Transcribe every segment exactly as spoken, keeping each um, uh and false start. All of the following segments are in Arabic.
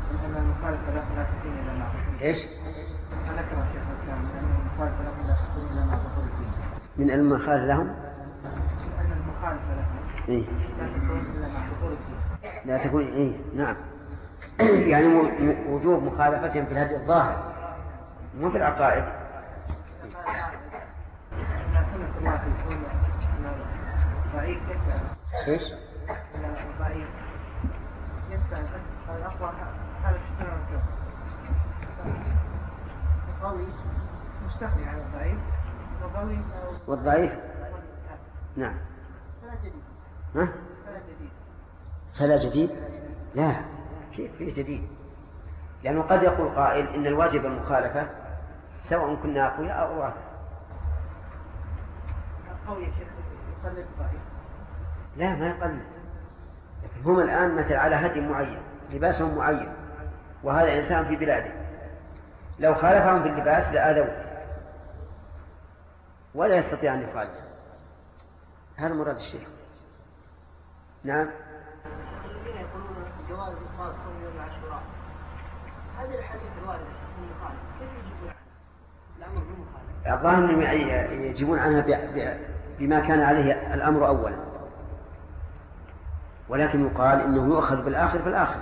أن المخالفة لا تكون إلا مع دخول إيش؟ ذكر الشيخ الإسلام أن المخالفة لهم لا تكون إلا مع دخول الدين. من المخالف لهم؟ أن المخالفة لهم إيه؟ لا تكون إلا مع دخول الدين. لا تكون إيه؟ نعم. يعني وجوب مخالفتهم في الهدي الظاهر مو في العقائد. سنة الله يقول ضعيف يتبع. إيش؟ ضعيف يتبع الأقوى حالة سنة الكفر. القوي مستغني عن الضعيف والقوي والضعيف نعم. فلا جديد. ها؟ فلا جديد. فلا جديد؟ لا، كيف في جديد؟ لأنه قد يقول قائل إن الواجب المخالفة سواء كنا أقوياء أو ضعفاء. القوي يا شيخ يقلد الضعيف. لا ما يقلد، لكن هم الآن مثل على هدي معين، لباسهم معين، وهذا إنسان في بلاده لو خالفهم في اللباس لآذوه ولا يستطيع أن يخالف. هذا مراد الشيخ. نعم. الذين يقولون جواز إفراد صوم يوم عاشوراء، هذه الحديث الواردة في المخالف كيف يجيبون عنها؟ الأمر بالمخالف. الظاهر أنهم يجيبون عنها بما كان عليه الأمر أولا، ولكن يقال إنه يؤخذ بالآخر في الآخر.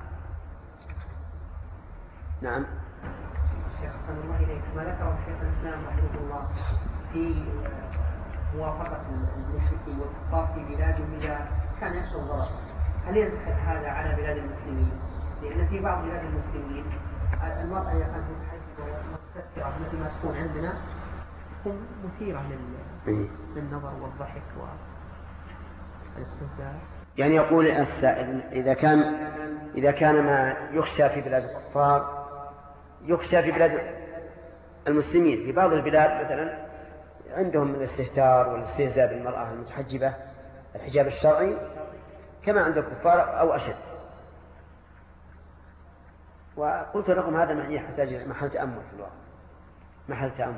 نعم. الشيخ صلى الله عليه وسلم ما ذكره الشيخ الإسلام رحمه الله في موافقة المشركين والكفار في بلادهم إذا كان يخشى الضرر، هل ينسخ هذا على بلاد المسلمين؟ لأن في بعض بلاد المسلمين المرأة إذا كانت متحجبة ومتسترة مثل ما تكون عندنا تكون مثيرة لل... للنظر والضحك والاستهزاء. يعني يقول السائل إذا كان إذا كان ما يخشى في بلاد الكفار يخشى في بلاد المسلمين. في بعض البلاد مثلا عندهم من الاستهتار والاستهزاء بالمرأة المتحجبة الحجاب الشرعي كما عند الكفار أو أشد. وقلت لكم هذا يحتاج محل تأمل في الواقع، محل تأمل.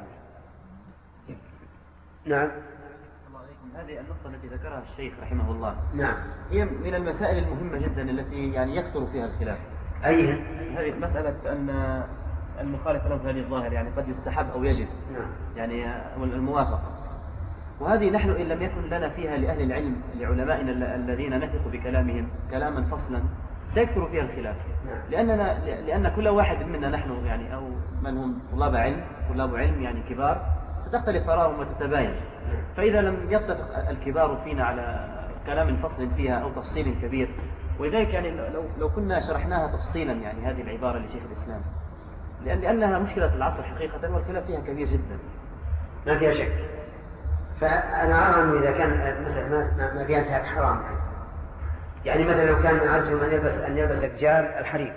نعم. هذه النقطة التي ذكرها الشيخ رحمه الله نعم هي من المسائل المهمة جدا التي يعني يكثر فيها الخلاف. أيها؟ هذه مسألة أن المخالف له في هذه الظاهر يعني قد يستحب أو يجب. نعم. يعني الموافقة، وهذه نحن إن لم يكن لنا فيها لأهل العلم لعلمائنا الذين نثق بكلامهم كلاما فصلا سيكثر فيها الخلاف. نعم. لأننا لأن كل واحد منا نحن يعني أو من هم طلاب علم طلاب علم يعني كبار ستختلف آراءهم وتتباين. فإذا لم يتفق الكبار فينا على كلام فصل فيها أو تفصيل كبير، ولذلك يعني لو لو كنا شرحناها تفصيلا يعني هذه العبارة لشيخ الإسلام لأن لأنها مشكلة العصر حقيقة والخلاف فيها كبير جدا. ما فيها شك. فأنا أرى أنه إذا كان المسألة ما ما فيها انتهاك حرام يعني. يعني مثلا لو كان من عادتهم أن يلبس أن يلبس الرجال الحرير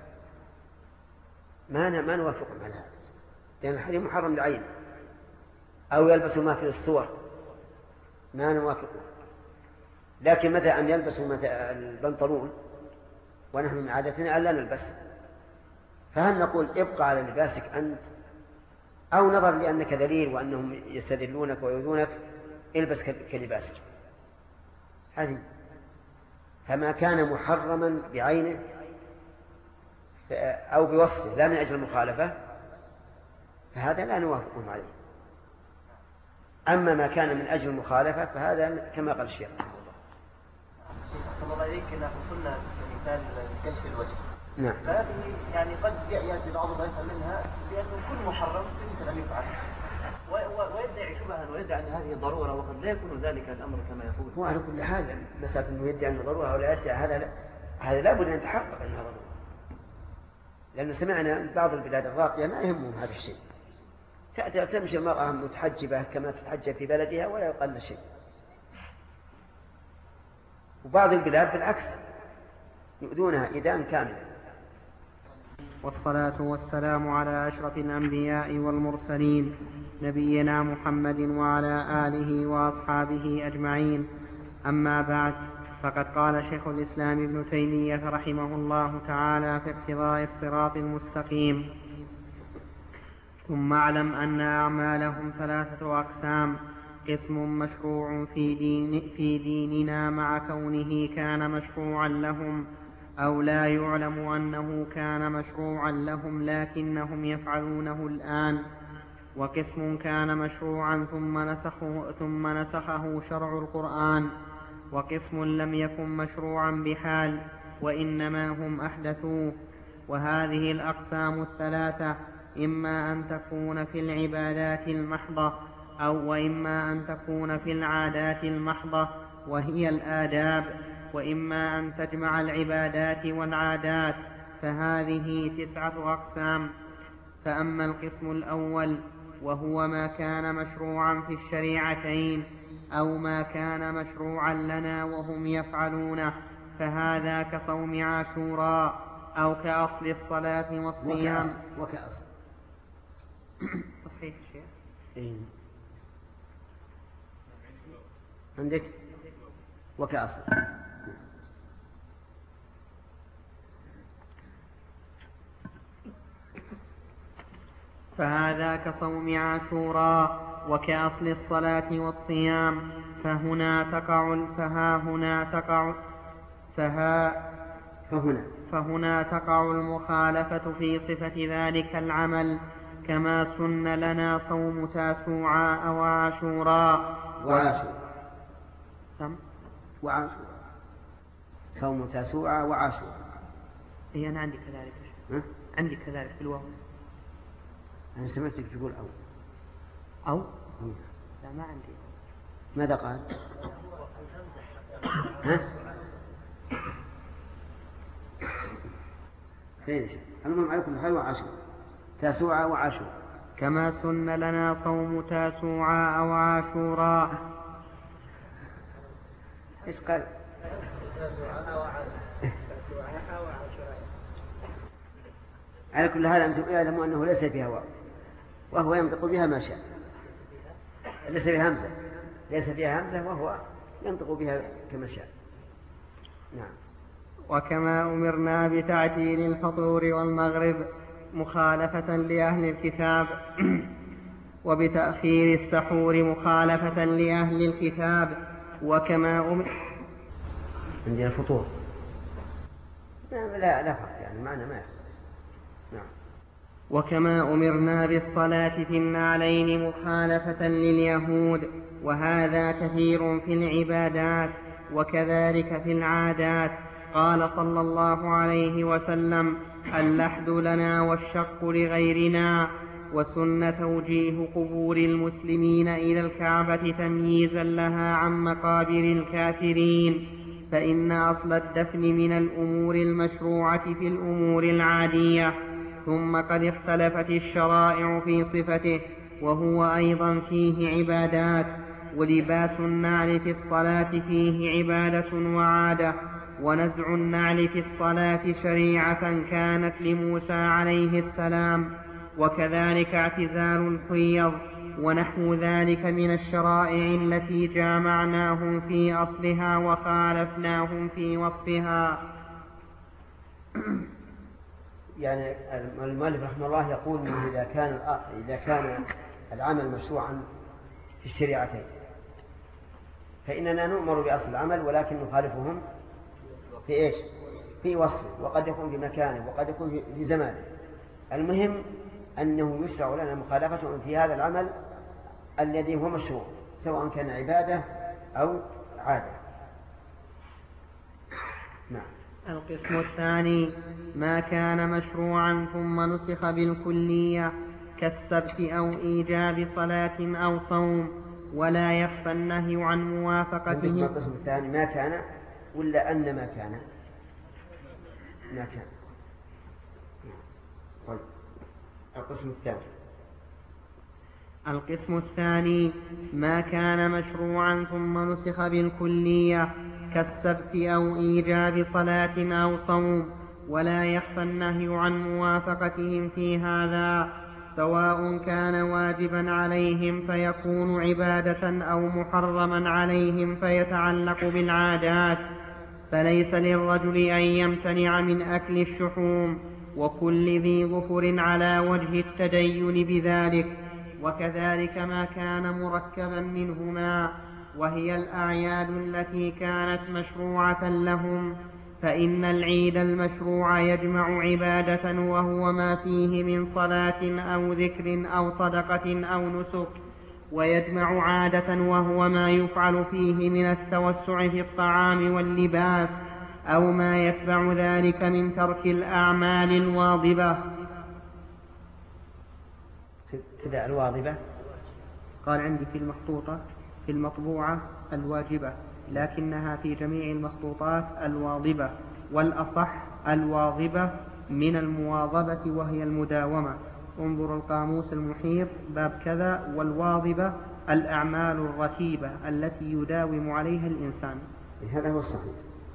ما ما نوافقهم على هذا، لأن الحرير محرم لعينه. أو يلبسوا ما في الصور ما نوافقه. لكن مثلا أن يلبسوا مثلا البنطلون ونحن من عادتنا ألا نلبس، فهل نقول ابقى على لباسك أنت، أو نظر لأنك ذليل وأنهم يستذلونك ويؤذونك البس كلباسك؟ هذه. فما كان محرما بعينه أو بوصفه لا من أجل المخالفة فهذا لا نوافقهم عليه. أما ما كان من أجل المخالفة فهذا كما قال الشيخ. صلى الله عليه وسلم قلنا مثال كشف الوجه. نعم. فهذه يعني قد يأتي بعض ما يفهم منها بأنه كل محرم يمكن أن يفعل ويدعي شبها ويدعي أن هذه ضرورة، وقد لا يكون ذلك الأمر كما يقول. هو على كل حال مسألة أنه يدعي أنه ضرورة أو لا يدعي هذا لا. هذا لابد أن يتحقق أنها ضرورة، لأن سمعنا بعض البلاد الراقية ما يهمهم هذا الشيء، تأتي تمشي المرأة متحجبة كما تتحجب في بلدها ولا يقل شيء. وبعض البلاد بالعكس يؤذونها إيذاء كاملا. والصلاة والسلام على أشرف الأنبياء والمرسلين نبينا محمد وعلى آله وأصحابه أجمعين. أما بعد، فقد قال شيخ الإسلام ابن تيمية رحمه الله تعالى في اقتضاء الصراط المستقيم: ثم اعلم أن أعمالهم ثلاثة أقسام: قسم مشروع في, دين في ديننا مع كونه كان مشروعا لهم، أو لا يعلم أنه كان مشروعا لهم لكنهم يفعلونه الآن. وقسم كان مشروعا ثم نسخه, ثم نسخه شرع القرآن. وقسم لم يكن مشروعا بحال وإنما هم أحدثوه. وهذه الأقسام الثلاثة إما أن تكون في العبادات المحضة أو وإما أن تكون في العادات المحضة وهي الآداب، وإما أن تجمع العبادات والعادات، فهذه تسعة أقسام. فأما القسم الأول وهو ما كان مشروعا في الشريعتين أو ما كان مشروعا لنا وهم يفعلونه، فهذا كصوم عاشوراء أو كأصل الصلاة والصيام. وكأصل, وكأصل. تصحيح الشيء إيه؟ عندك وكأصل. فهذا كصوم عاشوراء وكأصل الصلاة والصيام. فهنا تقع فها هنا تقع فها فهنا فهنا تقع المخالفة في صفة ذلك العمل، كما سن لنا صوم تاسوعاء وعاشوراء وعاشوراء سم وعاشوراء صوم تاسوعاء وعاشوراء. إيه أنا عندي كذلك. ها؟ عندي كذلك بالواو. أنا سمعتك تقول أو أو إيه؟ لا ما عندي. ماذا قال؟ ها؟ خير شيء. المهم عليكم الخير وعاشوراء تاسوعاء وعاشوراء. كما سن لنا صوم تاسوعاء وعاشوراء. إيش قال؟ على كل حال أنتم اعلموا أنه ليس فيها واو، وهو ينطق بها ما شاء. ليس فيها همزة، ليس فيها همزة وهو ينطق بها كما شاء. نعم. وكما أمرنا بتعجيل الفطور والمغرب مخالفة لأهل الكتاب وبتأخير السحور مخالفة لأهل الكتاب. وكما أمر عندنا الفطور لا لا فرق يعني معنى ما يختلف. نعم. وكما أمرنا بالصلاة في النعلين مخالفة لليهود، وهذا كثير في العبادات وكذلك في العادات. قال صلى الله عليه وسلم: اللحد لنا والشق لغيرنا. وسن توجيه قبور المسلمين إلى الكعبة تمييزا لها عن مقابر الكافرين، فإن أصل الدفن من الأمور المشروعة في الأمور العادية، ثم قد اختلفت الشرائع في صفته، وهو أيضا فيه عبادات. ولباس النعل في الصلاة فيه عبادة وعادة، ونزع النعل في الصلاة شريعة كانت لموسى عليه السلام، وكذلك اعتزال الحيض ونحو ذلك من الشرائع التي جامعناهم في أصلها وخالفناهم في وصفها. يعني المؤلف رحمه الله يقول إنه إذا كان إذا كان العمل مشروعا في الشريعتين فإننا نؤمر بأصل العمل ولكن نخالفهم في إيش؟ في وصفه، وقد يكون في مكانه وقد يكون في زمانه. المهم أنه يشرع لنا مخالفتهم في هذا العمل الذي هو مشروع، سواء كان عبادة أو عادة. نعم. القسم الثاني ما كان مشروعا ثم نسخ بالكلية كالسبت أو إيجاب صلاة أو صوم، ولا يخفى النهي عن موافقته. القسم الثاني ما كان ولا أن ما كان؟ ما كان. طيب القسم الثاني القسم الثاني ما كان مشروعا ثم نسخ بالكلية كالسبت أو إيجاب صلاة أو صوم، ولا يخفى النهي عن موافقتهم في هذا، سواء كان واجبا عليهم فيكون عبادة أو محرما عليهم فيتعلق بالعادات. فليس للرجل أن يمتنع من أكل الشحوم وكل ذي ظفر على وجه التدين بذلك، وكذلك ما كان مركبا منهما، وهي الأعياد التي كانت مشروعة لهم، فإن العيد المشروع يجمع عبادة وهو ما فيه من صلاة أو ذكر أو صدقة أو نسك، ويجمع عادة وهو ما يفعل فيه من التوسع في الطعام واللباس أو ما يتبع ذلك من ترك الأعمال الواظبة. كذا الواظبة قال عندي في المخطوطة في المطبوعة الواجبة، لكنها في جميع المخطوطات الواظبة، والأصح الواظبة من المواظبة وهي المداومة. انظر القاموس المحيط باب كذا. والواظبة الأعمال الرتيبة التي يداوم عليها الإنسان. هذا هو الصحيح.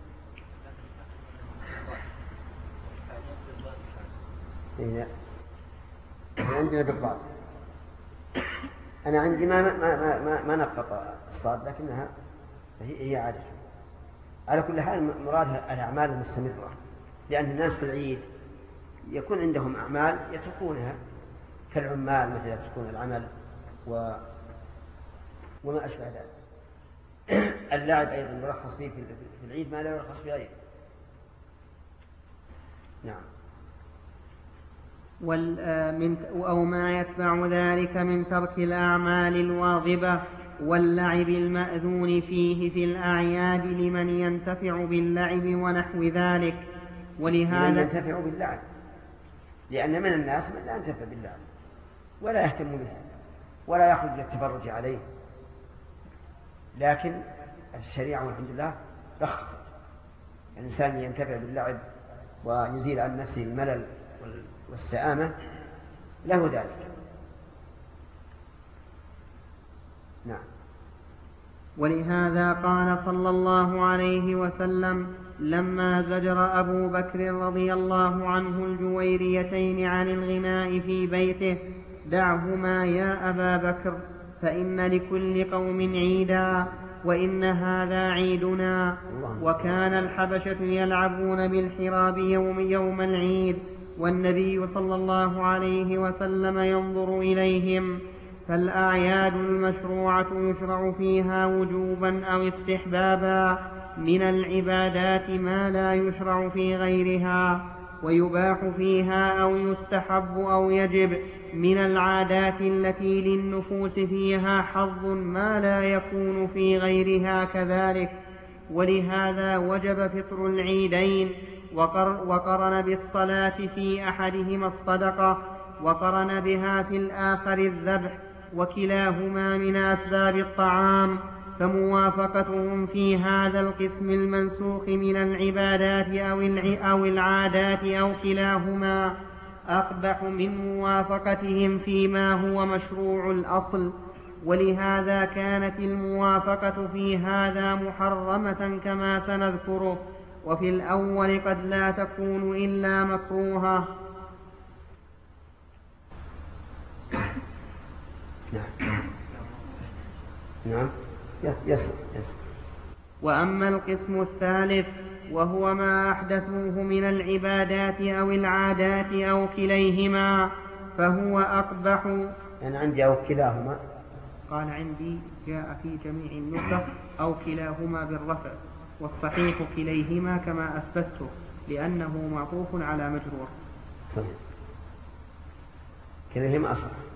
إيه عندنا بالضبط. أنا عندي ما ما ما ما, ما نقط الصاد، لكنها هي هي عادة. على كل حال مرادها الأعمال المستمرة، لأن الناس في العيد يكون عندهم أعمال يتركونها، كالعمال مثل يتركون العمل و... وما أشبه ذلك. اللعب أيضا يرخص فيه في العيد ما لا يرخص في غيره. نعم. من أو ما يتبع ذلك من ترك الأعمال الواظبة واللعب المأذون فيه في الأعياد لمن ينتفع باللعب ونحو ذلك. ولهذا من ينتفع باللعب، لأن من الناس من لا ينتفع باللعب ولا يهتم به ولا يخرج للتفرج عليه، لكن الشريعة والحمد لله رخصت الإنسان ينتفع باللعب ويزيل عن نفسه الملل والسآمة له ذلك. نعم. ولهذا قال صلى الله عليه وسلم لما زجر أبو بكر رضي الله عنه الجويريتين عن الغناء في بيته: دعهما يا أبا بكر فإن لكل قوم عيدا وإن هذا عيدنا. وكان الحبشة يلعبون بالحراب يوم, يوم العيد، والنبي صلى الله عليه وسلم ينظر إليهم. فالأعياد المشروعة يشرع فيها وجوبا أو استحبابا من العبادات ما لا يشرع في غيرها، ويباح فيها أو يستحب أو يجب من العادات التي للنفوس فيها حظ ما لا يكون في غيرها كذلك. ولهذا وجب فطر العيدين، وقرن بالصلاة في أحدهما الصدقة، وقرن بها في الآخر الذبح، وكلاهما من أسباب الطعام، فموافقتهم في هذا القسم المنسوخ من العبادات أو العادات أو كلاهما أقبح من موافقتهم فيما هو مشروع الأصل. ولهذا كانت الموافقة في هذا محرمة كما سنذكره، وفي الأول قد لا تكون إلا مكروها. نعم. نعم. يس. يس. وأما القسم الثالث وهو ما أحدثوه من العبادات أو العادات أو كليهما فهو أقبح. أنا عندي أو كلاهما. قال عندي جاء في جميع النسخ أو كلاهما بالرفع، والصحيح كليهما كما أثبته لأنه معطوف على مجرور. صحيح. كليهما أصح.